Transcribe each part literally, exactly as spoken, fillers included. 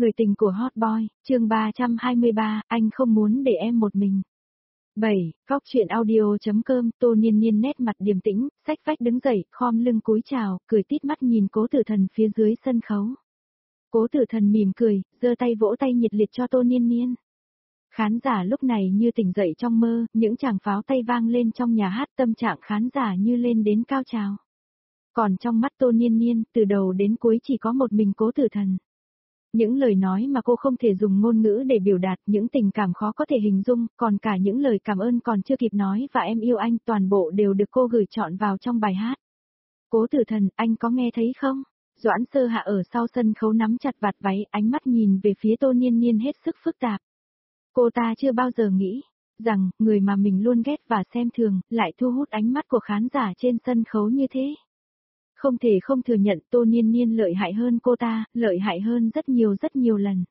Người tình của Hot Boy, chương ba trăm hai mươi ba, anh không muốn để em một mình. bảy. Góc chuyện audio.com, Tô Niên Niên nét mặt điềm tĩnh, xách vách đứng dậy, khom lưng cúi chào, cười tít mắt nhìn Cố Tử Thần phía dưới sân khấu. Cố Tử Thần mỉm cười, giơ tay vỗ tay nhiệt liệt cho Tô Niên Niên. Khán giả lúc này như tỉnh dậy trong mơ, những tràng pháo tay vang lên trong nhà hát, tâm trạng khán giả như lên đến cao trào. Còn trong mắt Tô Niên Niên, từ đầu đến cuối chỉ có một mình Cố Tử Thần. Những lời nói mà cô không thể dùng ngôn ngữ để biểu đạt, những tình cảm khó có thể hình dung, còn cả những lời cảm ơn còn chưa kịp nói và em yêu anh, toàn bộ đều được cô gửi trọn vào trong bài hát. Cố Tử Thần, anh có nghe thấy không? Doãn Sơ Hạ ở sau sân khấu nắm chặt vạt váy, ánh mắt nhìn về phía Tô Niên Niên hết sức phức tạp. Cô ta chưa bao giờ nghĩ rằng, người mà mình luôn ghét và xem thường, lại thu hút ánh mắt của khán giả trên sân khấu như thế. Không thể không thừa nhận Tô Niên Niên lợi hại hơn cô ta, lợi hại hơn rất nhiều rất nhiều lần.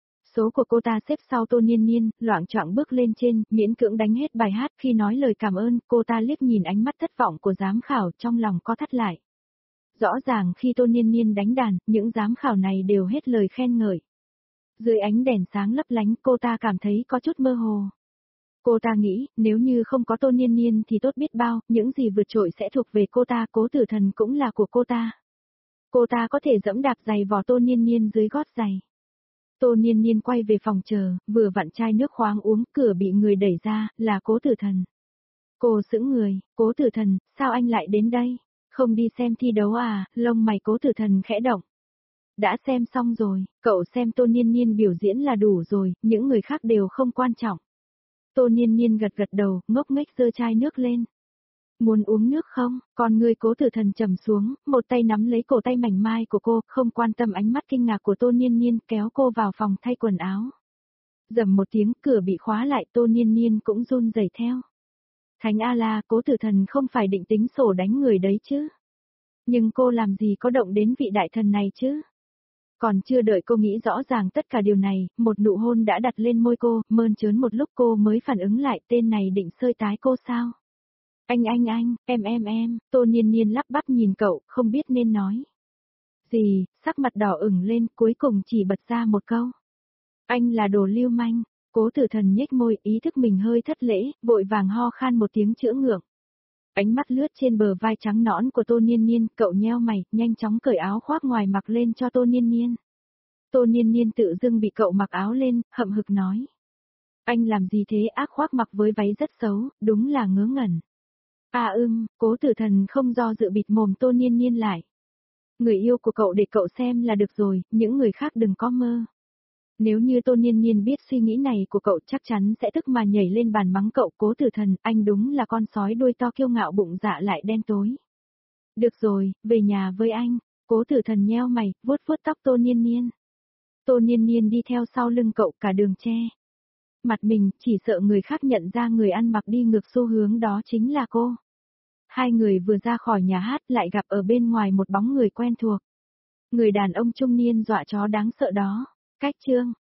Số của cô ta xếp sau Tô Niên Niên, loạng choạng bước lên trên, miễn cưỡng đánh hết bài hát. Khi nói lời cảm ơn, cô ta liếc nhìn ánh mắt thất vọng của giám khảo, trong lòng co thắt lại. Rõ ràng khi Tô Niên Niên đánh đàn, những giám khảo này đều hết lời khen ngợi. Dưới ánh đèn sáng lấp lánh, cô ta cảm thấy có chút mơ hồ. Cô ta nghĩ, nếu như không có Tô Niên Niên thì tốt biết bao, những gì vượt trội sẽ thuộc về cô ta, Cố Tử Thần cũng là của cô ta. Cô ta có thể dẫm đạp giày vò Tô Niên Niên dưới gót giày. Tô Niên Niên quay về phòng chờ, vừa vặn chai nước khoáng uống, cửa bị người đẩy ra, là Cố Tử Thần. Cô sững người, Cố Tử Thần, sao anh lại đến đây? Không đi xem thi đấu à? Lông mày Cố Tử Thần khẽ động. Đã xem xong rồi, cậu xem Tô Niên Niên biểu diễn là đủ rồi, những người khác đều không quan trọng. Tô Niên Niên gật gật đầu, ngốc nghếch giơ chai nước lên. Muốn uống nước không? Còn người Cố Tử Thần trầm xuống, một tay nắm lấy cổ tay mảnh mai của cô, không quan tâm ánh mắt kinh ngạc của Tô Niên Niên, kéo cô vào phòng thay quần áo. Rầm một tiếng, cửa bị khóa lại, Tô Niên Niên cũng run rẩy theo. Thánh A-la, Cố Tử Thần không phải định tính sổ đánh người đấy chứ? Nhưng cô làm gì có động đến vị đại thần này chứ? Còn chưa đợi cô nghĩ rõ ràng tất cả điều này, một nụ hôn đã đặt lên môi cô, mơn trớn một lúc cô mới phản ứng lại, tên này định xơi tái cô sao? Anh anh anh, em em em, Tô Niên Niên lắp bắp nhìn cậu, không biết nên nói gì, sắc mặt đỏ ửng lên, cuối cùng chỉ bật ra một câu. Anh là đồ lưu manh. Cố Tử Thần nhếch môi, ý thức mình hơi thất lễ, vội vàng ho khan một tiếng chữa ngượng. Ánh mắt lướt trên bờ vai trắng nõn của Tô Niên Niên, cậu nheo mày, nhanh chóng cởi áo khoác ngoài mặc lên cho Tô Niên Niên. Tô Niên Niên tự dưng bị cậu mặc áo lên, hậm hực nói. Anh làm gì thế, ác khoác mặc với váy rất xấu, đúng là ngớ ngẩn. À ưm, Cố Tử Thần không do dự bịt mồm Tô Niên Niên lại. Người yêu của cậu để cậu xem là được rồi, những người khác đừng có mơ. Nếu như Tô Niên Niên biết suy nghĩ này của cậu chắc chắn sẽ tức mà nhảy lên bàn mắng cậu. Cố Tử Thần, anh đúng là con sói đuôi to kiêu ngạo bụng dạ lại đen tối. Được rồi, về nhà với anh. Cố Tử Thần nheo mày, vuốt vuốt tóc Tô Niên Niên. Tô Niên Niên đi theo sau lưng cậu cả đường che. Mặt mình, chỉ sợ người khác nhận ra người ăn mặc đi ngược xu hướng đó chính là cô. Hai người vừa ra khỏi nhà hát lại gặp ở bên ngoài một bóng người quen thuộc. Người đàn ông trung niên dọa chó đáng sợ đó. Cách chương.